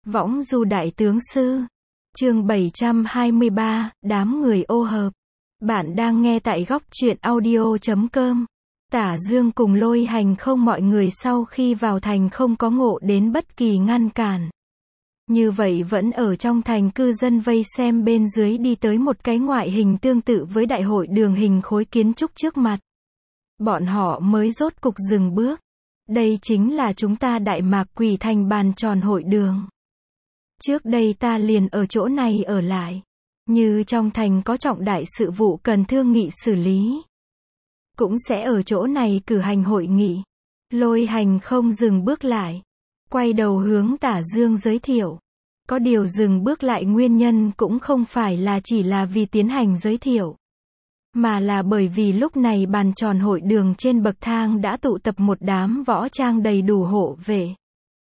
Võng du đại tướng sư. Chương 723, đám người ô hợp. Bạn đang nghe tại góc truyện audio.com. Tả Dương cùng Lôi Hành không, mọi người sau khi vào thành không có ngộ đến bất kỳ ngăn cản. Như vậy vẫn ở trong thành, cư dân vây xem bên dưới đi tới một cái ngoại hình tương tự với đại hội đường hình khối kiến trúc trước mặt. Bọn họ mới rốt cục dừng bước. Đây chính là chúng ta Đại Mạc Quỷ Thành bàn tròn hội đường. Trước đây ta liền ở chỗ này ở lại. Như trong thành có trọng đại sự vụ cần thương nghị xử lý, cũng sẽ ở chỗ này cử hành hội nghị. Lôi Hành không dừng bước lại, quay đầu hướng Tả Dương giới thiệu. Có điều dừng bước lại nguyên nhân cũng không phải là chỉ là vì tiến hành giới thiệu, mà là bởi vì lúc này bàn tròn hội đường trên bậc thang đã tụ tập một đám võ trang đầy đủ hộ vệ.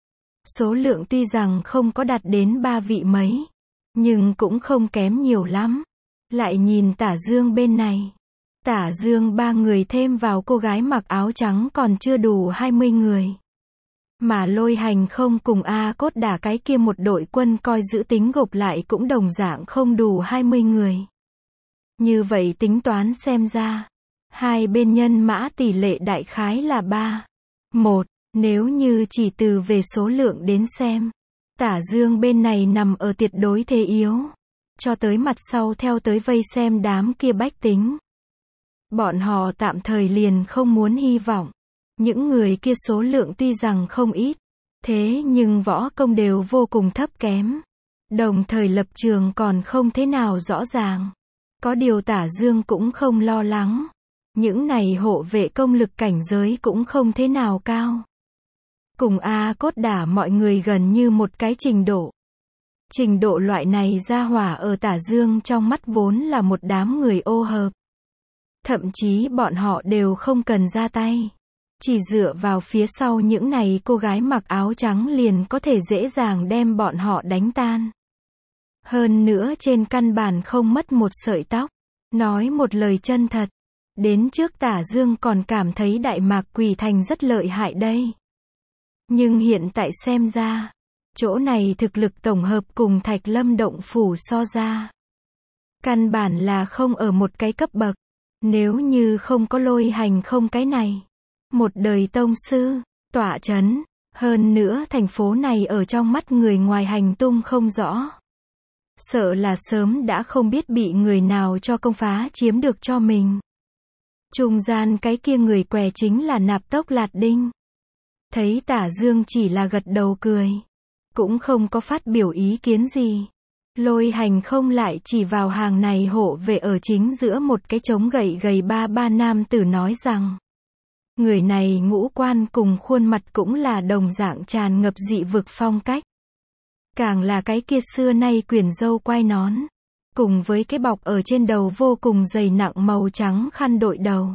Số lượng tuy rằng không có đạt đến 3 vị mấy, nhưng cũng không kém nhiều lắm. Lại nhìn Tả Dương bên này. Tả Dương 3 người thêm vào cô gái mặc áo trắng còn chưa đủ 20 người. Mà Lôi Hành không cùng A Cốt Đả cái kia một đội quân coi giữ tính gộp lại cũng đồng dạng không đủ 20 người. Như vậy tính toán xem ra, hai bên nhân mã tỷ lệ đại khái là 3-1. Nếu như chỉ từ về số lượng đến xem, Tả Dương bên này nằm ở tuyệt đối thế yếu. Cho tới mặt sau theo tới vây xem đám kia bách tính. Bọn họ tạm thời liền không muốn hy vọng. Những người kia số lượng tuy rằng không ít, thế nhưng võ công đều vô cùng thấp kém. Đồng thời lập trường còn không thế nào rõ ràng. Có điều Tả Dương cũng không lo lắng. Những này hộ vệ công lực cảnh giới cũng không thế nào cao. Cùng A Cốt Đả mọi người gần như một cái trình độ. Trình độ loại này ra hỏa ở Tả Dương trong mắt vốn là một đám người ô hợp. Thậm chí bọn họ đều không cần ra tay. Chỉ dựa vào phía sau những này cô gái mặc áo trắng liền có thể dễ dàng đem bọn họ đánh tan. Hơn nữa trên căn bản không mất một sợi tóc. Nói một lời chân thật. Đến trước Tả Dương còn cảm thấy Đại Mạc Quỷ Thành rất lợi hại đây. Nhưng hiện tại xem ra, chỗ này thực lực tổng hợp cùng Thạch Lâm Động Phủ so ra, căn bản là không ở một cái cấp bậc. Nếu như không có Lôi Hành không cái này, một đời tông sư, tọa chấn, hơn nữa thành phố này ở trong mắt người ngoài hành tung không rõ. Sợ là sớm đã không biết bị người nào cho công phá chiếm được cho mình. Trung gian cái kia người què chính là Nạp Tốc Lạt Đinh. Thấy Tả Dương chỉ là gật đầu cười, cũng không có phát biểu ý kiến gì. Lôi Hành không lại chỉ vào hàng này hộ vệ ở chính giữa một cái trống gậy gầy ba nam tử nói rằng, người này ngũ quan cùng khuôn mặt cũng là đồng dạng tràn ngập dị vực phong cách. Càng là cái kia xưa nay quyển râu quai nón, cùng với cái bọc ở trên đầu vô cùng dày nặng màu trắng khăn đội đầu.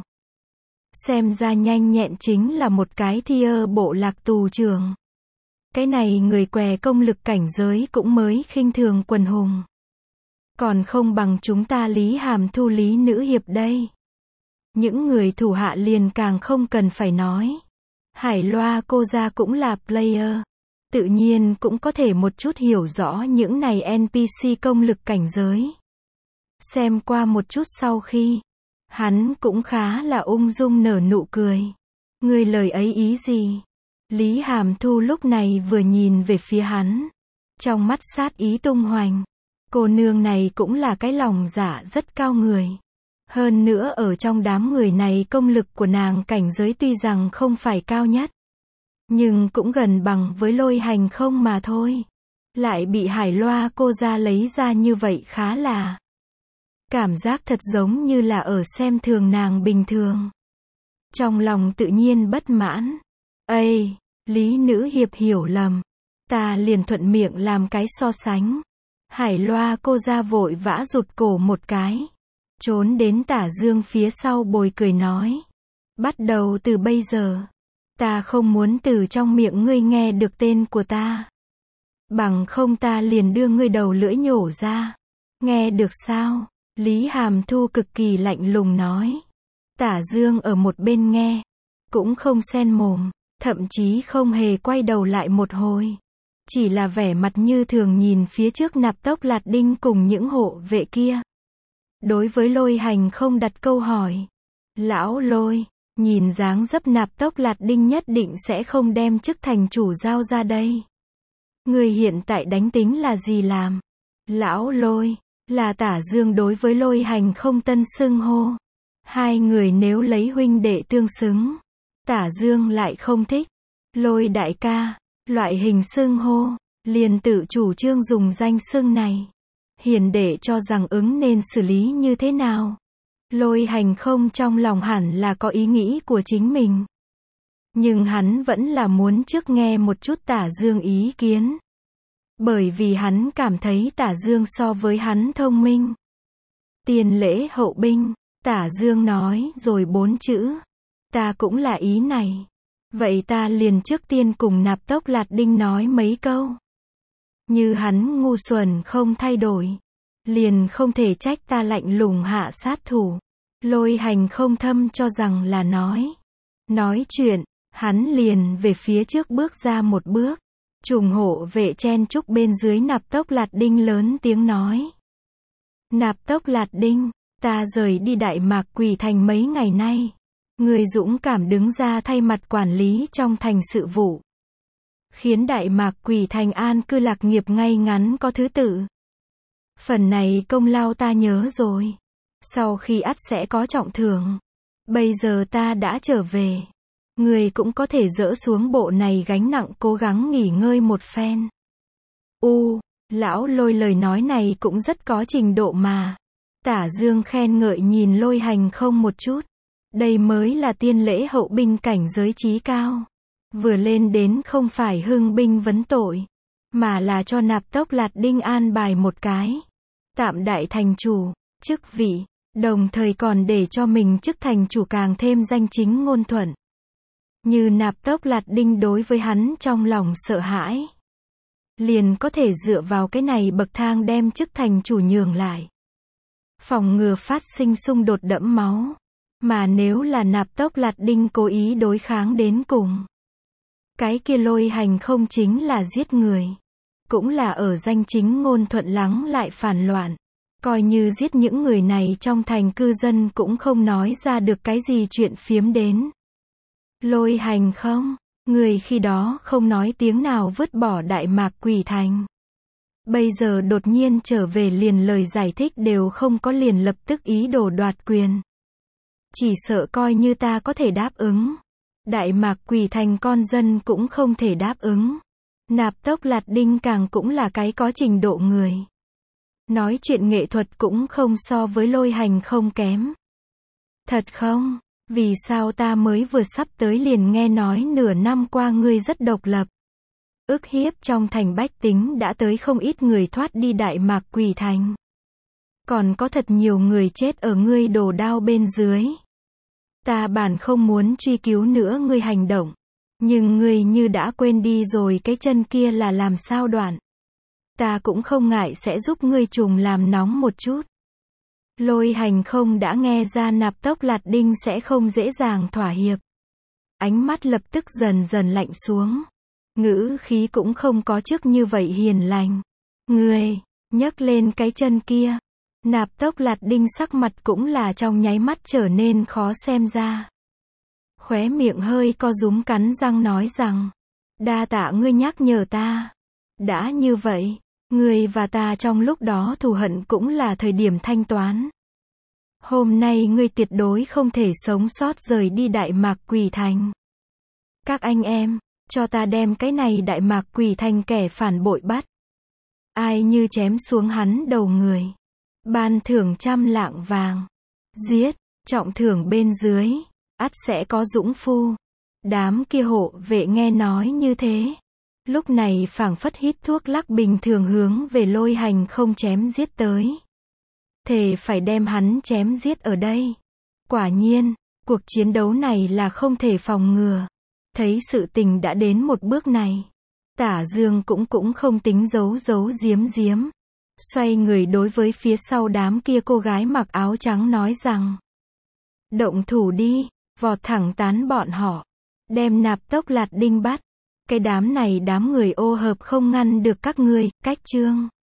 Xem ra nhanh nhẹn chính là một cái Thiơ bộ lạc tù trưởng. Cái này người què công lực cảnh giới cũng mới khinh thường quần hùng. Còn không bằng chúng ta Lý Hàm Thu Lý nữ hiệp đây. Những người thủ hạ liền càng không cần phải nói. Hải Loa cô ra cũng là player. Tự nhiên cũng có thể một chút hiểu rõ những này NPC công lực cảnh giới. Xem qua một chút sau khi, hắn cũng khá là ung dung nở nụ cười. Người lời ấy ý gì? Lý Hàm Thu lúc này vừa nhìn về phía hắn, trong mắt sát ý tung hoành. Cô nương này cũng là cái lòng dạ rất cao người. Hơn nữa ở trong đám người này công lực của nàng cảnh giới tuy rằng không phải cao nhất, nhưng cũng gần bằng với Lôi Hành không mà thôi. Lại bị Hải Loa cô ra lấy ra như vậy khá là, cảm giác thật giống như là ở xem thường nàng bình thường. Trong lòng tự nhiên bất mãn. Ây, Lý nữ hiệp hiểu lầm. Ta liền thuận miệng làm cái so sánh. Hải Loa cô ra vội vã rụt cổ một cái, trốn đến Tả Dương phía sau bồi cười nói. Bắt đầu từ bây giờ, ta không muốn từ trong miệng ngươi nghe được tên của ta. Bằng không ta liền đưa ngươi đầu lưỡi nhổ ra. Nghe được sao? Lý Hàm Thu cực kỳ lạnh lùng nói. Tả Dương ở một bên nghe, cũng không xen mồm, thậm chí không hề quay đầu lại một hồi. chỉ là vẻ mặt như thường nhìn phía trước Nạp Tốc Lạt Đinh cùng những hộ vệ kia. Đối với Lôi Hành không đặt câu hỏi. Lão Lôi, nhìn dáng dấp Nạp Tốc Lạt Đinh nhất định sẽ không đem chức thành chủ giao ra đây. Người hiện tại đánh tính là gì làm? Lão Lôi, là Tả Dương đối với Lôi Hành không tân xưng hô. Hai người nếu lấy huynh đệ tương xứng, Tả Dương lại không thích. Lôi đại ca, loại hình xưng hô, liền tự chủ trương dùng danh xưng này. Hiền đệ cho rằng ứng nên xử lý như thế nào? Lôi Hành không trong lòng hẳn là có ý nghĩ của chính mình. Nhưng hắn vẫn là muốn trước nghe một chút Tả Dương ý kiến. Bởi vì hắn cảm thấy Tả Dương so với hắn thông minh. Tiền lễ hậu binh, Tả Dương nói rồi 4 chữ. Ta cũng là ý này. Vậy ta liền trước tiên cùng Nạp Tốc Lạt Đinh nói mấy câu. Như hắn ngu xuẩn không thay đổi, liền không thể trách ta lạnh lùng hạ sát thủ. Lôi Hành không thâm cho rằng là nói chuyện, hắn liền về phía trước bước ra một bước. Trùng hộ vệ chen chúc bên dưới Nạp Tốc Lạt Đinh lớn tiếng nói. Nạp Tốc Lạt Đinh, ta rời đi Đại Mạc Quỷ Thành mấy ngày nay. Người dũng cảm đứng ra thay mặt quản lý trong thành sự vụ. Khiến Đại Mạc Quỷ Thành an cư lạc nghiệp ngay ngắn có thứ tự. Phần này công lao ta nhớ rồi. Sau khi ắt sẽ có trọng thưởng. Bây giờ ta đã trở về. Người cũng có thể dỡ xuống bộ này gánh nặng cố gắng nghỉ ngơi một phen. Lão Lôi lời nói này cũng rất có trình độ mà. Tả Dương khen ngợi nhìn Lôi Hành không một chút. Đây mới là tiên lễ hậu binh cảnh giới trí cao. Vừa lên đến không phải hưng binh vấn tội, mà là cho Nạp Tốc Lạt Đinh an bài một cái tạm đại thành chủ, chức vị, đồng thời còn để cho mình chức thành chủ càng thêm danh chính ngôn thuận. Như Nạp Tốc Lạt Đinh đối với hắn trong lòng sợ hãi, liền có thể dựa vào cái này bậc thang đem chức thành chủ nhường lại. Phòng ngừa phát sinh xung đột đẫm máu. Mà nếu là Nạp Tốc Lạt Đinh cố ý đối kháng đến cùng, cái kia Lôi Hành không chính là giết người. Cũng là ở danh chính ngôn thuận lắng lại phản loạn. Coi như giết những người này trong thành cư dân cũng không nói ra được cái gì chuyện phiếm đến. Lôi Hành không, người khi đó không nói tiếng nào vứt bỏ Đại Mạc Quỷ Thành. Bây giờ đột nhiên trở về liền lời giải thích đều không có, liền lập tức ý đồ đoạt quyền. Chỉ sợ coi như ta có thể đáp ứng, Đại Mạc Quỷ Thành con dân cũng không thể đáp ứng. Nạp Tốc Lạt Đinh càng cũng là cái có trình độ người. Nói chuyện nghệ thuật cũng không so với Lôi Hành không kém. Thật không? Vì sao ta mới vừa sắp tới liền nghe nói nửa năm qua ngươi rất độc lập. Ức hiếp trong thành bách tính đã tới không ít người thoát đi Đại Mạc Quỷ Thành. Còn có thật nhiều người chết ở ngươi đổ đao bên dưới. Ta bản không muốn truy cứu nữa ngươi hành động. Nhưng ngươi như đã quên đi rồi cái chân kia là làm sao đoạn. Ta cũng không ngại sẽ giúp ngươi trùng làm nóng một chút. Lôi Hành không đã nghe ra Nạp Tốc Lạt Đinh sẽ không dễ dàng thỏa hiệp. Ánh mắt lập tức dần dần lạnh xuống. Ngữ khí cũng không có trước như vậy hiền lành. Ngươi, nhấc lên cái chân kia. Nạp Tốc Lạt Đinh sắc mặt cũng là trong nháy mắt trở nên khó xem ra. Khóe miệng hơi co rúm cắn răng nói rằng. Đa tạ ngươi nhắc nhở ta. Đã như vậy, ngươi và ta trong lúc đó thù hận cũng là thời điểm thanh toán. Hôm nay ngươi tuyệt đối không thể sống sót rời đi Đại Mạc Quỷ Thành. Các anh em, cho ta đem cái này Đại Mạc Quỷ Thành kẻ phản bội bắt. Ai như chém xuống hắn đầu người. Ban thưởng 100 lạng vàng. Giết, trọng thưởng bên dưới. Ắt sẽ có dũng phu. Đám kia hộ vệ nghe nói như thế. Lúc này phảng phất hít thuốc lắc bình thường hướng về Lôi Hành không chém giết tới. Thề phải đem hắn chém giết ở đây. Quả nhiên, cuộc chiến đấu này là không thể phòng ngừa. Thấy sự tình đã đến một bước này. Tả Dương cũng không tính giấu giếm. Xoay người đối với phía sau đám kia cô gái mặc áo trắng nói rằng. Động thủ đi, vọt thẳng tán bọn họ. Đem Nạp Tốc Lạt Đinh bắt. Cái đám này đám người ô hợp không ngăn được các ngươi, cách chương.